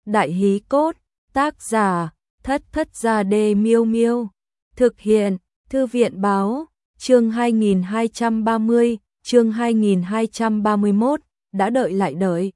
Đại hí cốt, tác giả, Thất Thất Gia Đê Miêu Miêu. Thực hiện, Thư viện báo, chương 2230, chương 2231, đã đợi lại đợi.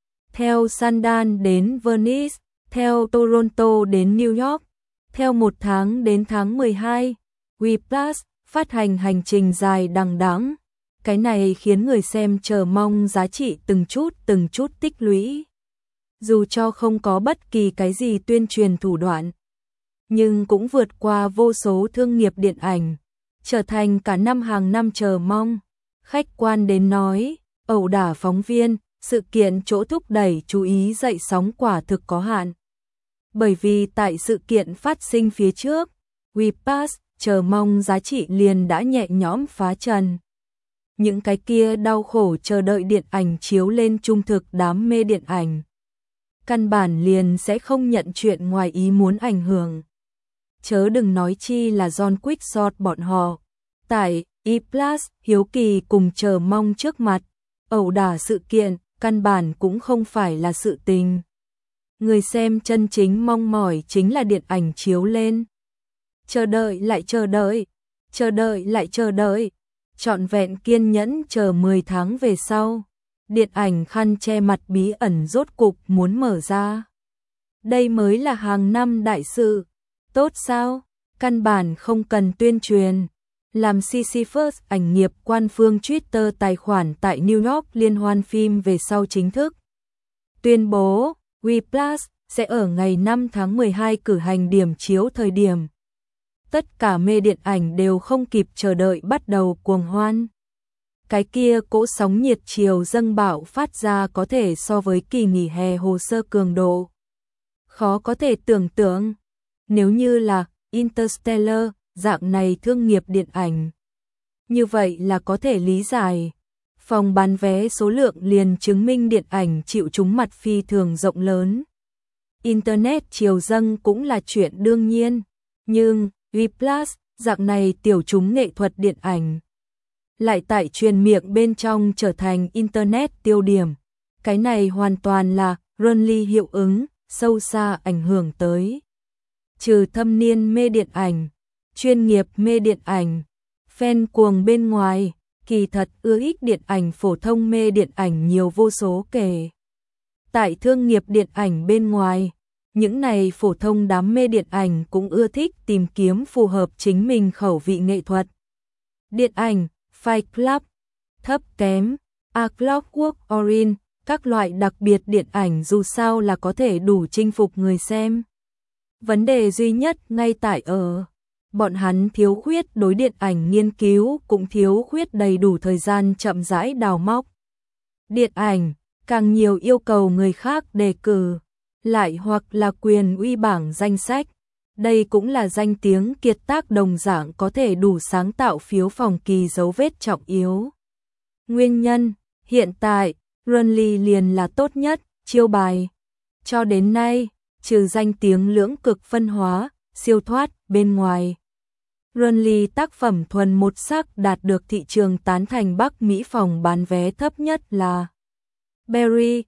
Theo Sundance đến Venice, theo Toronto đến New York, theo 1 tháng đến tháng 12, Whiplash phát hành hành trình dài đằng đẵng. Cái này khiến người xem chờ mong giá trị từng chút tích lũy. Dù cho không có bất kỳ cái gì tuyên truyền thủ đoạn, nhưng cũng vượt qua vô số thương nghiệp điện ảnh, trở thành cả năm hàng năm chờ mong. Khách quan đến nói, ẩu đả phóng viên, sự kiện chỗ thúc đẩy chú ý dậy sóng quả thực có hạn. Bởi vì tại sự kiện phát sinh phía trước, Whiplash chờ mong giá trị liền đã nhẹ nhõm phá trần. Những cái kia đau khổ chờ đợi điện ảnh chiếu lên trung thực đám mê điện ảnh, căn bản liền sẽ không nhận chuyện ngoài ý muốn ảnh hưởng. Chớ đừng nói chi là John Quickshot bọn họ. Tại Whiplash hiếu kỳ cùng chờ mong trước mặt, ẩu đả sự kiện, căn bản cũng không phải là sự tình. Người xem chân chính mong mỏi chính là điện ảnh chiếu lên. Chờ đợi lại chờ đợi, chờ đợi lại chờ đợi, trọn vẹn kiên nhẫn chờ 10 tháng về sau, điện ảnh khăn che mặt bí ẩn rốt cục muốn mở ra. Đây mới là hàng năm đại sự. Tốt sao? Căn bản không cần tuyên truyền. Làm Sisyphus ảnh nghiệp quan phương Twitter tài khoản tại New York liên hoan phim về sau chính thức tuyên bố Whiplash sẽ ở ngày 5 tháng 12 cử hành điểm chiếu thời điểm. Tất cả mê điện ảnh đều không kịp chờ đợi bắt đầu cuồng hoan. Cái kia cỗ sóng nhiệt chiều dâng bạo phát ra có thể so với kỳ nghỉ hè hồ sơ cường độ. Khó có thể tưởng tượng, nếu như là Interstellar, dạng này thương nghiệp điện ảnh. Như vậy là có thể lý giải. Phòng bán vé số lượng liền chứng minh điện ảnh chịu trúng mặt phi thường rộng lớn. Internet chiều dâng cũng là chuyện đương nhiên. Nhưng, Whiplash, dạng này tiểu chúng nghệ thuật điện ảnh, lại tại truyền miệng bên trong trở thành Internet tiêu điểm. Cái này hoàn toàn là Runley hiệu ứng, sâu xa ảnh hưởng tới. Trừ thâm niên mê điện ảnh, chuyên nghiệp mê điện ảnh, fan cuồng bên ngoài, kỳ thật ưa thích điện ảnh phổ thông mê điện ảnh nhiều vô số kể. Tại thương nghiệp điện ảnh bên ngoài, những này phổ thông đám mê điện ảnh cũng ưa thích tìm kiếm phù hợp chính mình khẩu vị nghệ thuật. Điện ảnh, Fight Club, thấp kém, A Clockwork Orange, các loại đặc biệt điện ảnh dù sao là có thể đủ chinh phục người xem. Vấn đề duy nhất ngay tại ở, bọn hắn thiếu khuyết đối điện ảnh nghiên cứu cũng thiếu khuyết đầy đủ thời gian chậm rãi đào móc. Điện ảnh, càng nhiều yêu cầu người khác đề cử, lại hoặc là quyền uy bảng danh sách. Đây cũng là danh tiếng kiệt tác đồng dạng có thể đủ sáng tạo phiếu phòng kỳ dấu vết trọng yếu. Nguyên nhân, hiện tại, Runley liền là tốt nhất, chiêu bài. Cho đến nay, trừ danh tiếng lưỡng cực phân hóa, siêu thoát, bên ngoài. Runley tác phẩm thuần một sắc đạt được thị trường tán thành Bắc Mỹ phòng bán vé thấp nhất là Barry,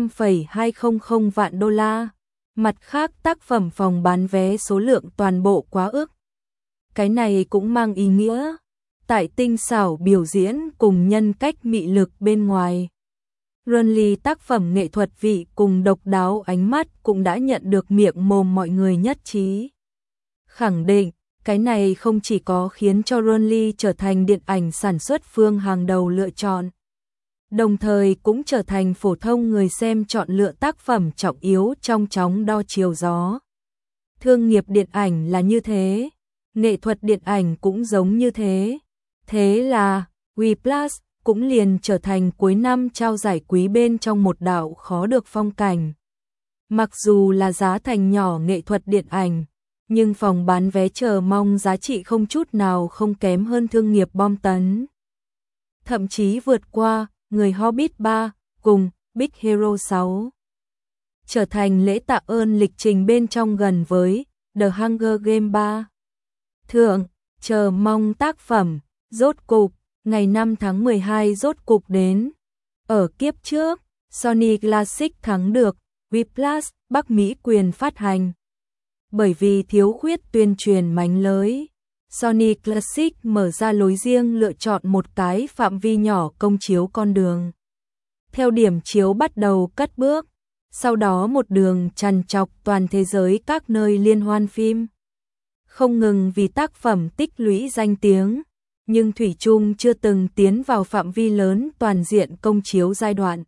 5,200 vạn đô la. Mặt khác tác phẩm phòng bán vé số lượng toàn bộ quá ức. Cái này cũng mang ý nghĩa, tại tinh xảo biểu diễn cùng nhân cách mị lực bên ngoài, Runley tác phẩm nghệ thuật vị cùng độc đáo ánh mắt cũng đã nhận được miệng mồm mọi người nhất trí. Khẳng định, cái này không chỉ có khiến cho Runley trở thành điện ảnh sản xuất phương hàng đầu lựa chọn, đồng thời cũng trở thành phổ thông người xem chọn lựa tác phẩm trọng yếu trong chóng đo chiều gió. Thương nghiệp điện ảnh là như thế, nghệ thuật điện ảnh cũng giống như thế. Thế là, Whiplash cũng liền trở thành cuối năm trao giải quý bên trong một đạo khó được phong cảnh. Mặc dù là giá thành nhỏ nghệ thuật điện ảnh, nhưng phòng bán vé chờ mong giá trị không chút nào không kém hơn thương nghiệp bom tấn. Thậm chí vượt qua Người Hobbit 3 cùng Big Hero 6. Trở thành lễ tạ ơn lịch trình bên trong gần với The Hunger Game 3. Thượng, chờ mong tác phẩm, rốt cục, ngày 5 tháng 12 rốt cục đến. Ở kiếp trước, Sony Classic thắng được, Whiplash, Bắc Mỹ quyền phát hành. Bởi vì thiếu khuyết tuyên truyền mánh lới, Sony Classic mở ra lối riêng, lựa chọn một cái phạm vi nhỏ công chiếu con đường. Theo điểm chiếu bắt đầu cất bước, sau đó một đường trằn trọc toàn thế giới các nơi liên hoan phim. Không ngừng vì tác phẩm tích lũy danh tiếng, nhưng thủy chung chưa từng tiến vào phạm vi lớn toàn diện công chiếu giai đoạn.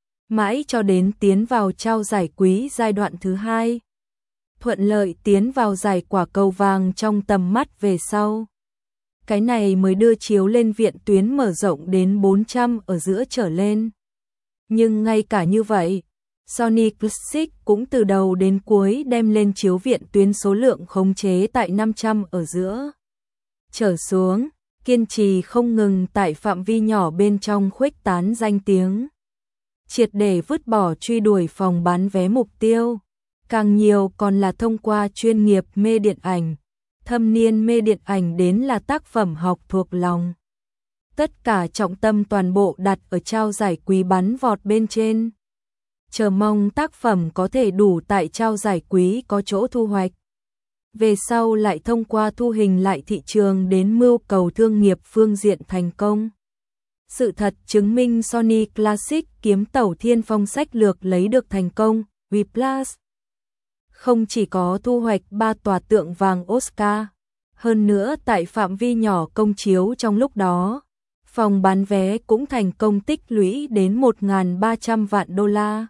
Mãi cho đến tiến vào trao giải quý giai đoạn thứ 2. Thuận lợi tiến vào giải quả cầu vàng trong tầm mắt về sau. Cái này mới đưa chiếu lên viện tuyến mở rộng đến 400 ở giữa trở lên. Nhưng ngay cả như vậy, Sony Classic cũng từ đầu đến cuối đem lên chiếu viện tuyến số lượng khống chế tại 500 ở giữa. Trở xuống, kiên trì không ngừng tại phạm vi nhỏ bên trong khuếch tán danh tiếng. Triệt để vứt bỏ truy đuổi phòng bán vé mục tiêu. Càng nhiều còn là thông qua chuyên nghiệp mê điện ảnh, thâm niên mê điện ảnh đến là tác phẩm học thuộc lòng. Tất cả trọng tâm toàn bộ đặt ở trao giải quý bắn vọt bên trên. Chờ mong tác phẩm có thể đủ tại trao giải quý có chỗ thu hoạch. Về sau lại thông qua thu hình lại thị trường đến mưu cầu thương nghiệp phương diện thành công. Sự thật chứng minh Sony Classic kiếm tẩu thiên phong sách lược lấy được thành công. Whiplash không chỉ có thu hoạch 3 tòa tượng vàng Oscar, hơn nữa tại phạm vi nhỏ công chiếu trong lúc đó, phòng bán vé cũng thành công tích lũy đến 1.300 vạn đô la.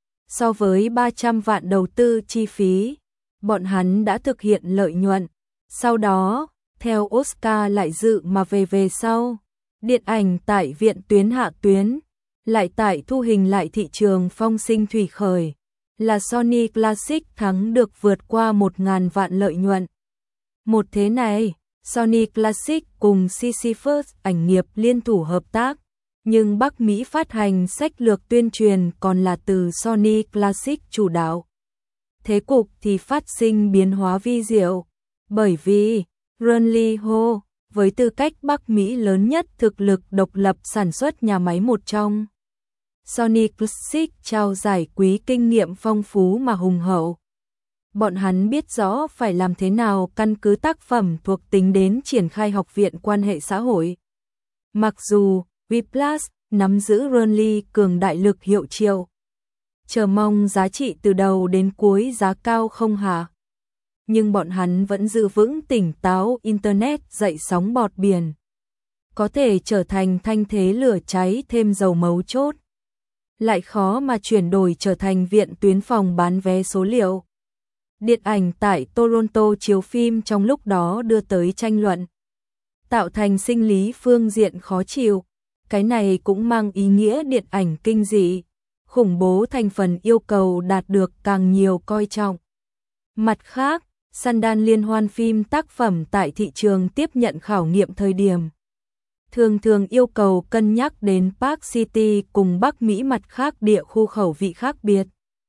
So với 300 vạn đầu tư chi phí, bọn hắn đã thực hiện lợi nhuận. Sau đó, theo Oscar lại dự mà về sau, điện ảnh tại viện tuyến hạ tuyến, lại tại thu hình lại thị trường phong sinh thủy khởi, là Sony Classic thắng được vượt qua 1.000 vạn lợi nhuận. Một thế này, Sony Classic cùng Sisyphus ảnh nghiệp liên thủ hợp tác, nhưng Bắc Mỹ phát hành sách lược tuyên truyền còn là từ Sony Classic chủ đạo. Thế cục thì phát sinh biến hóa vi diệu, bởi vì Runley Ho, với tư cách Bắc Mỹ lớn nhất thực lực độc lập sản xuất nhà máy một trong, Sony Classic trao giải quý kinh nghiệm phong phú mà hùng hậu. Bọn hắn biết rõ phải làm thế nào căn cứ tác phẩm thuộc tính đến triển khai học viện quan hệ xã hội. Mặc dù Whiplash nắm giữ Runley cường đại lực hiệu triệu, chờ mong giá trị từ đầu đến cuối giá cao không hạ, nhưng bọn hắn vẫn giữ vững tỉnh táo Internet dậy sóng bọt biển. Có thể trở thành thanh thế lửa cháy thêm dầu mấu chốt. Lại khó mà chuyển đổi trở thành viện tuyến phòng bán vé số liệu. Điện ảnh tại Toronto chiếu phim trong lúc đó đưa tới tranh luận, tạo thành sinh lý phương diện khó chịu. Cái này cũng mang ý nghĩa điện ảnh kinh dị, khủng bố thành phần yêu cầu đạt được càng nhiều coi trọng. Mặt khác, Sundance liên hoan phim tác phẩm tại thị trường tiếp nhận khảo nghiệm thời điểm, thường yêu cầu cân nhắc đến Park City cùng Bắc Mỹ mặt khác địa khu khẩu vị khác biệt.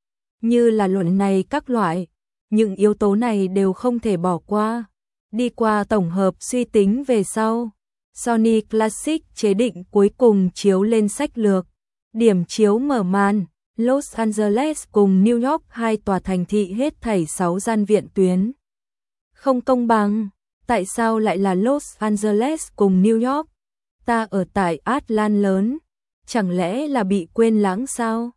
Như là luận này các loại, những yếu tố này đều không thể bỏ qua. Đi qua tổng hợp suy tính về sau, Sony Classic chế định cuối cùng chiếu lên sách lược. Điểm chiếu mở màn, Los Angeles cùng New York, hai tòa thành thị hết thảy 6 gian viện tuyến. Không công bằng, tại sao lại là Los Angeles cùng New York? Ta ở tại Atlanta lớn, chẳng lẽ là bị quên lãng sao?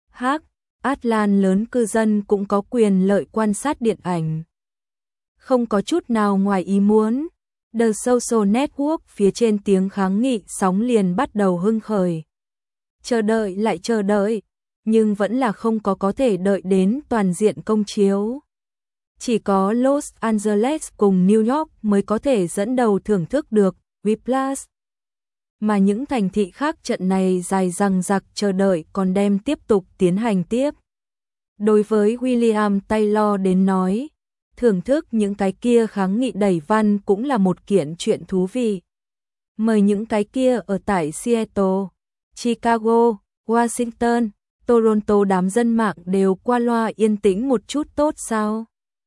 Atlanta lớn cư dân cũng có quyền lợi quan sát điện ảnh. Không có chút nào ngoài ý muốn. The Social Network phía trên tiếng kháng nghị sóng liền bắt đầu hưng khởi. Chờ đợi lại chờ đợi, nhưng vẫn là không có thể đợi đến toàn diện công chiếu. Chỉ có Los Angeles cùng New York mới có thể dẫn đầu thưởng thức được Whiplash. Mà những thành thị khác trận này dài dằng dặc chờ đợi còn đem tiếp tục tiến hành tiếp. Đối với William Taylor đến nói, thưởng thức những cái kia kháng nghị đẩy văn cũng là một kiện chuyện thú vị. Mời những cái kia ở tại Seattle, Chicago, Washington, Toronto đám dân mạng đều qua loa yên tĩnh một chút tốt sao?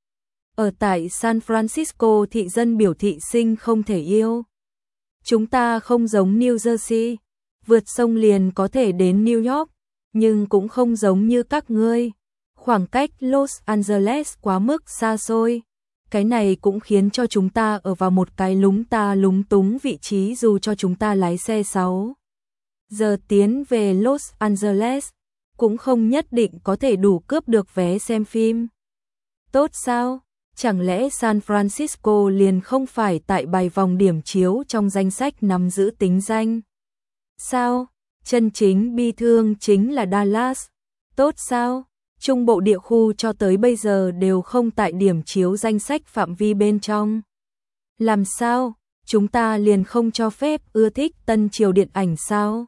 Ở tại San Francisco thị dân biểu thị sinh không thể yêu. Chúng ta không giống New Jersey, vượt sông liền có thể đến New York, nhưng cũng không giống như các ngươi. Khoảng cách Los Angeles quá mức xa xôi. Cái này cũng khiến cho chúng ta ở vào một cái lúng ta lúng túng vị trí dù cho chúng ta lái xe 6 giờ tiến về Los Angeles, cũng không nhất định có thể đủ cướp được vé xem phim. Tốt sao? Chẳng lẽ San Francisco liền không phải tại bài vòng điểm chiếu trong danh sách nắm giữ tính danh? Sao? Chân chính bi thương chính là Dallas. Tốt sao? Trung bộ địa khu cho tới bây giờ đều không tại điểm chiếu danh sách phạm vi bên trong. Làm sao? Chúng ta liền không cho phép ưa thích tân triều điện ảnh sao?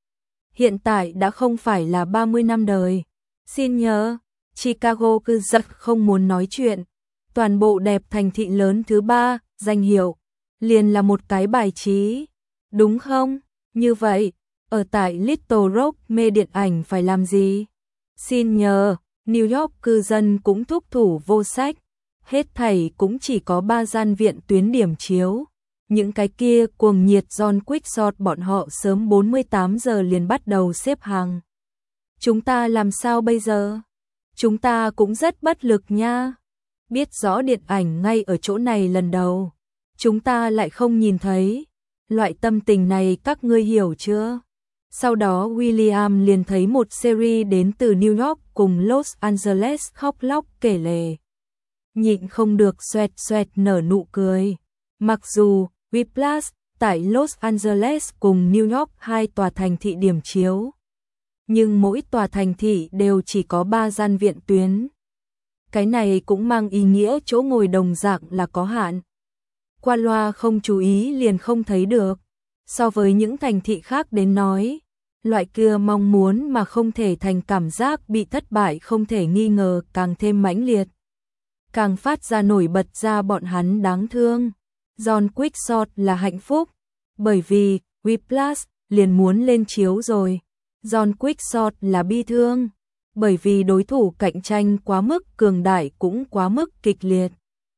Hiện tại đã không phải là 30 năm đời. Xin nhớ, Chicago cứ giật không muốn nói chuyện. Toàn bộ đẹp thành thị lớn thứ 3, danh hiệu, liền là một cái bài trí. Đúng không? Như vậy, ở tại Little Rock mê điện ảnh phải làm gì? Xin nhờ, New York cư dân cũng thúc thủ vô sách. Hết thảy cũng chỉ có 3 gian viện tuyến điểm chiếu. Những cái kia cuồng nhiệt John Quick bọn họ sớm 48 giờ liền bắt đầu xếp hàng. Chúng ta làm sao bây giờ? Chúng ta cũng rất bất lực nha. Biết rõ điện ảnh ngay ở chỗ này lần đầu. Chúng ta lại không nhìn thấy. Loại tâm tình này các ngươi hiểu chưa? Sau đó William liền thấy một series đến từ New York cùng Los Angeles khóc lóc kể lể. Nhịn không được xoẹt xoẹt nở nụ cười. Mặc dù Whiplash tại Los Angeles cùng New York hai tòa thành thị điểm chiếu, nhưng mỗi tòa thành thị đều chỉ có 3 gian viện tuyến. Cái này cũng mang ý nghĩa chỗ ngồi đồng dạng là có hạn. Qua loa không chú ý liền không thấy được. So với những thành thị khác đến nói, loại kia mong muốn mà không thể thành cảm giác bị thất bại không thể nghi ngờ càng thêm mãnh liệt. Càng phát ra nổi bật ra bọn hắn đáng thương. John Quick là hạnh phúc, bởi vì Whiplash liền muốn lên chiếu rồi. John Quick là bi thương, bởi vì đối thủ cạnh tranh quá mức cường đại cũng quá mức kịch liệt.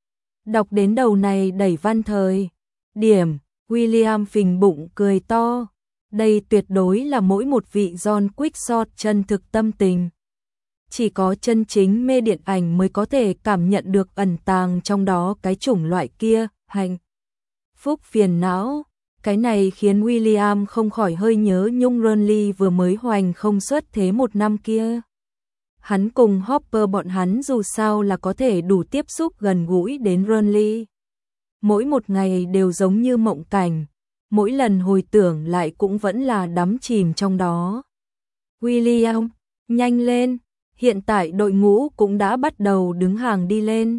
Đọc đến đầu này đẩy văn thời. Điểm, William phình bụng cười to. Đây tuyệt đối là mỗi một vị John Quick chân thực tâm tình. Chỉ có chân chính mê điện ảnh mới có thể cảm nhận được ẩn tàng trong đó cái chủng loại kia, hạnh phúc phiền não. Cái này khiến William không khỏi hơi nhớ nhung Ronly vừa mới hoành không xuất thế một năm kia. Hắn cùng Hopper bọn hắn dù sao là có thể đủ tiếp xúc gần gũi đến Ronly. Mỗi một ngày đều giống như mộng cảnh, mỗi lần hồi tưởng lại cũng vẫn là đắm chìm trong đó. William, nhanh lên, hiện tại đội ngũ cũng đã bắt đầu đứng hàng đi lên.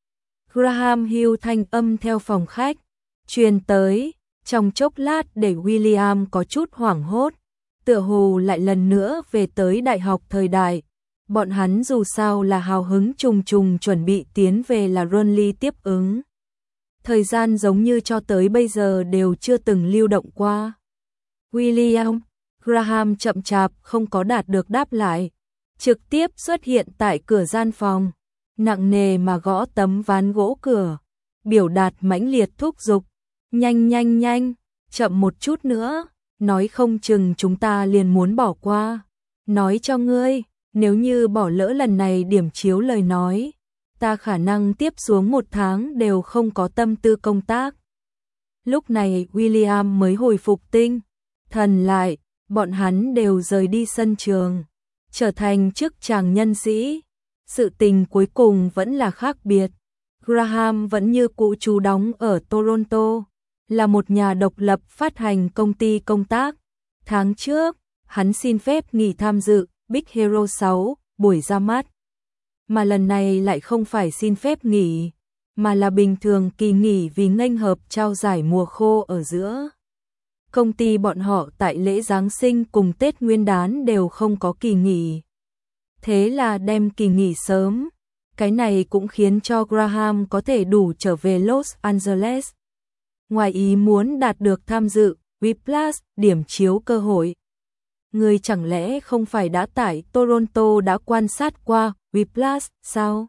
Graham Hill thanh âm theo phòng khách truyền tới, trong chốc lát để William có chút hoảng hốt, tựa hồ lại lần nữa về tới đại học thời đại. Bọn hắn dù sao là hào hứng trùng trùng chuẩn bị tiến về là Ronly tiếp ứng. Thời gian giống như cho tới bây giờ đều chưa từng lưu động qua. William, Graham chậm chạp không có đạt được đáp lại, trực tiếp xuất hiện tại cửa gian phòng, nặng nề mà gõ tấm ván gỗ cửa, biểu đạt mãnh liệt thúc giục. Nhanh nhanh nhanh, chậm một chút nữa, nói không chừng chúng ta liền muốn bỏ qua. Nói cho ngươi, nếu như bỏ lỡ lần này điểm chiếu lời nói, ta khả năng tiếp xuống 1 tháng đều không có tâm tư công tác. Lúc này William mới hồi phục tinh thần lại, bọn hắn đều rời đi sân trường, trở thành chức chàng nhân sĩ. Sự tình cuối cùng vẫn là khác biệt. Graham vẫn như cũ trú đóng ở Toronto, là một nhà độc lập phát hành công ty công tác. Tháng trước, hắn xin phép nghỉ tham dự Big Hero 6 buổi ra mắt. Mà lần này lại không phải xin phép nghỉ, mà là bình thường kỳ nghỉ vì nghênh hợp trao giải mùa khô ở giữa. Công ty bọn họ tại lễ Giáng sinh cùng Tết Nguyên đán đều không có kỳ nghỉ. Thế là đem kỳ nghỉ sớm. Cái này cũng khiến cho Graham có thể đủ trở về Los Angeles. Ngoài ý muốn đạt được tham dự Whiplash điểm chiếu cơ hội. Người chẳng lẽ không phải đã tại Toronto đã quan sát qua Whiplash sao?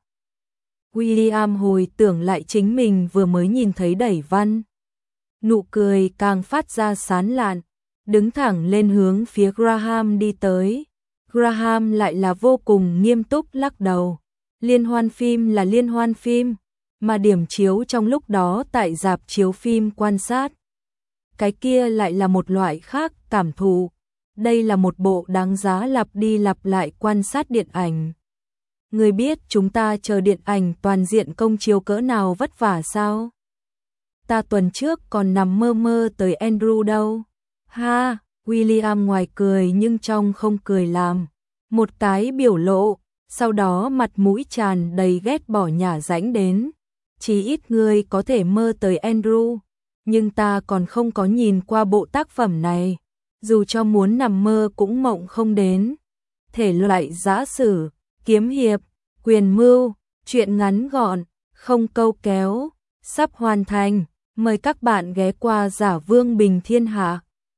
William hồi tưởng lại chính mình vừa mới nhìn thấy đẩy văn. Nụ cười càng phát ra sán lạn, đứng thẳng lên hướng phía Graham đi tới. Graham lại là vô cùng nghiêm túc lắc đầu. Liên hoan phim là liên hoan phim, mà điểm chiếu trong lúc đó tại rạp chiếu phim quan sát. Cái kia lại là một loại khác cảm thụ. Đây là một bộ đáng giá lặp đi lặp lại quan sát điện ảnh. Người biết chúng ta chờ điện ảnh toàn diện công chiếu cỡ nào vất vả sao? Ta tuần trước còn nằm mơ mơ tới Andrew đâu. Ha, William ngoài cười nhưng trong không cười làm. Một cái biểu lộ, sau đó mặt mũi tràn đầy ghét bỏ nhả rãnh đến. Chỉ ít người có thể mơ tới Andrew, nhưng ta còn không có nhìn qua bộ tác phẩm này. Dù cho muốn nằm mơ cũng mộng không đến. Thể loại giã sử, kiếm hiệp, quyền mưu, truyện ngắn gọn, không câu kéo, sắp hoàn thành. Mời các bạn ghé qua Giả Vương Bình Thiên Hạ.